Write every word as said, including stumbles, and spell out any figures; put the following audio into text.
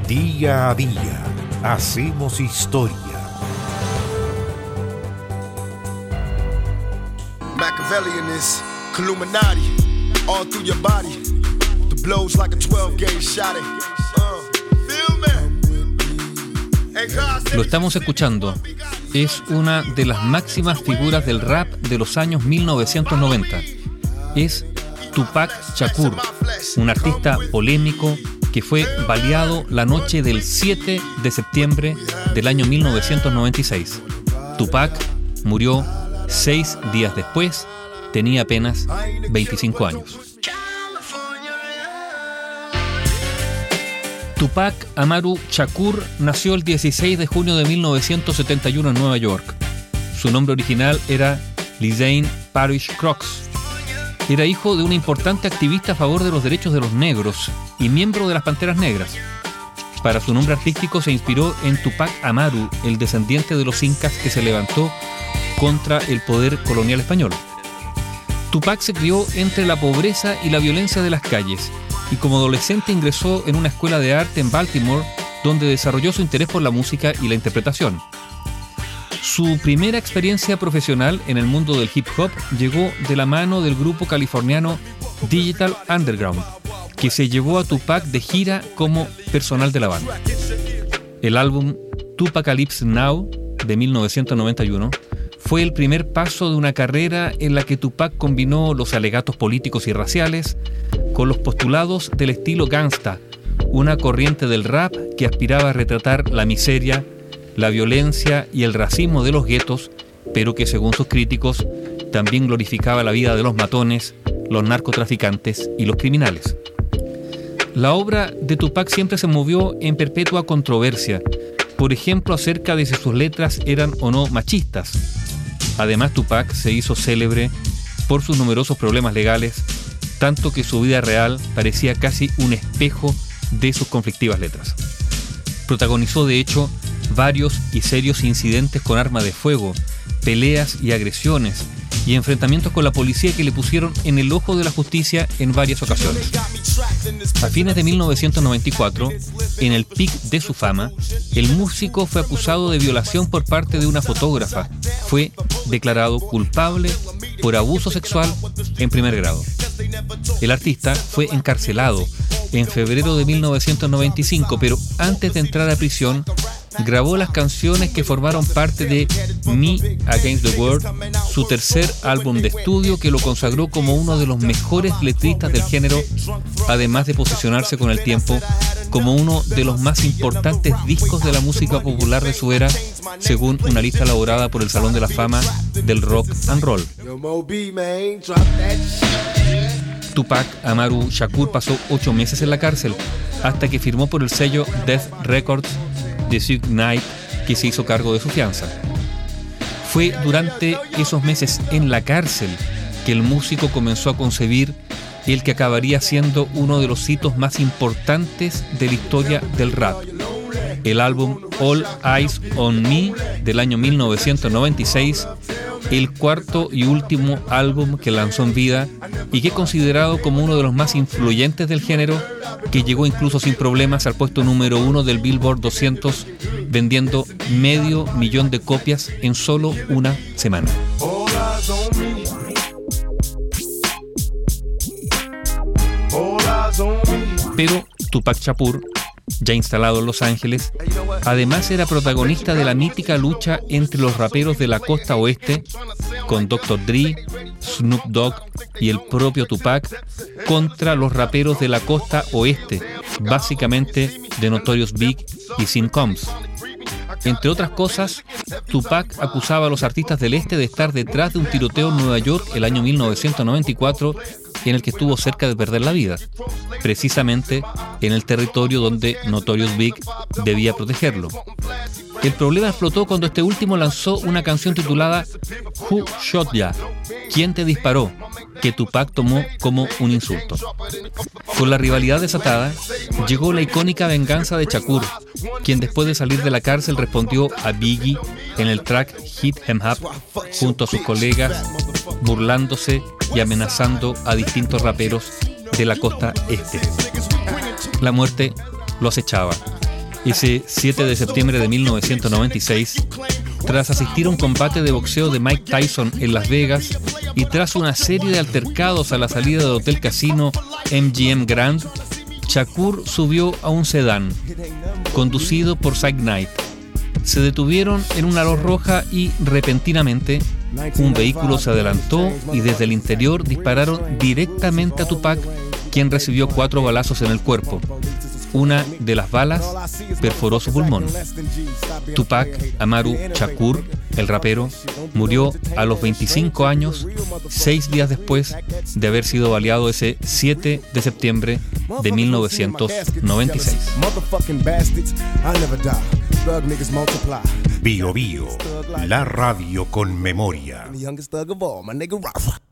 Día a día hacemos historia. Machiavellian is Illuminati all through your body. The blows like a twelve gauge shot. Lo estamos escuchando. Es una de las máximas figuras del rap de los años mil novecientos noventa. Es Tupac Shakur, un artista polémico que fue baleado la noche del siete de septiembre del año mil novecientos noventa y seis. Tupac murió seis días después, tenía apenas veinticinco años. Tupac Amaru Shakur nació el dieciséis de junio de mil novecientos setenta y uno en Nueva York. Su nombre original era Lisanne Parrish Crooks. Era hijo de un importante activista a favor de los derechos de los negros y miembro de las Panteras Negras. Para su nombre artístico se inspiró en Tupac Amaru, el descendiente de los incas que se levantó contra el poder colonial español. Tupac se crió entre la pobreza y la violencia de las calles, y como adolescente ingresó en una escuela de arte en Baltimore, donde desarrolló su interés por la música y la interpretación. Su primera experiencia profesional en el mundo del hip hop llegó de la mano del grupo californiano Digital Underground, que se llevó a Tupac de gira como personal de la banda. El álbum Tupacalypse Now de mil novecientos noventa y uno fue el primer paso de una carrera en la que Tupac combinó los alegatos políticos y raciales con los postulados del estilo gangsta, una corriente del rap que aspiraba a retratar la miseria, la violencia y el racismo de los guetos, pero que según sus críticos también glorificaba la vida de los matones, los narcotraficantes y los criminales. La obra de Tupac siempre se movió en perpetua controversia, por ejemplo acerca de si sus letras eran o no machistas. Además, Tupac se hizo célebre por sus numerosos problemas legales, tanto que su vida real parecía casi un espejo de sus conflictivas letras. Protagonizó, de hecho, varios y serios incidentes con arma de fuego, peleas y agresiones, y enfrentamientos con la policía que le pusieron en el ojo de la justicia en varias ocasiones. A fines de mil novecientos noventa y cuatro, en el pic de su fama, el músico fue acusado de violación por parte de una fotógrafa. Fue declarado culpable por abuso sexual en primer grado. El artista fue encarcelado en febrero de mil novecientos noventa y cinco, pero antes de entrar a prisión, grabó las canciones que formaron parte de Me Against the World, su tercer álbum de estudio que lo consagró como uno de los mejores letristas del género, además de posicionarse con el tiempo como uno de los más importantes discos de la música popular de su era, según una lista elaborada por el Salón de la Fama del Rock and Roll. Tupac Amaru Shakur pasó ocho meses en la cárcel, hasta que firmó por el sello Death Records de Suge Knight, que se hizo cargo de su fianza. Fue durante esos meses en la cárcel que el músico comenzó a concebir el que acabaría siendo uno de los hitos más importantes de la historia del rap, el álbum All Eyes on Me del año mil novecientos noventa y seis, el cuarto y último álbum que lanzó en vida y que es considerado como uno de los más influyentes del género, que llegó incluso sin problemas al puesto número uno del Billboard doscientos, vendiendo medio millón de copias en solo una semana. Pero Tupac Shakur, ya instalado en Los Ángeles, además era protagonista de la mítica lucha entre los raperos de la costa oeste, con doctor Dre, Snoop Dogg y el propio Tupac, contra los raperos de la costa oeste, básicamente de Notorious Big y Sean Combs. Entre otras cosas, Tupac acusaba a los artistas del este de estar detrás de un tiroteo en Nueva York el año mil novecientos noventa y cuatro, en el que estuvo cerca de perder la vida, precisamente en el territorio donde Notorious Big debía protegerlo. El problema explotó cuando este último lanzó una canción titulada Who Shot Ya? ¿Quién te disparó?, que Tupac tomó como un insulto. Con la rivalidad desatada, llegó la icónica venganza de Shakur, quien después de salir de la cárcel respondió a Biggie en el track Hit 'Em Up junto a sus colegas, burlándose y amenazando a distintos raperos de la costa este. La muerte lo acechaba Ese siete de septiembre de mil novecientos noventa y seis, tras asistir a un combate de boxeo de Mike Tyson en Las Vegas y tras una serie de altercados a la salida del Hotel Casino M G M Grand, Shakur subió a un sedán, conducido por Suge Knight. Se detuvieron en una luz roja y, repentinamente, un vehículo se adelantó y desde el interior dispararon directamente a Tupac, quien recibió cuatro balazos en el cuerpo. Una de las balas perforó su pulmón. Tupac Amaru Shakur, el rapero, murió a los veinticinco años, seis días después de haber sido baleado ese siete de septiembre de mil novecientos noventa y seis. Bio Bio, la radio con memoria.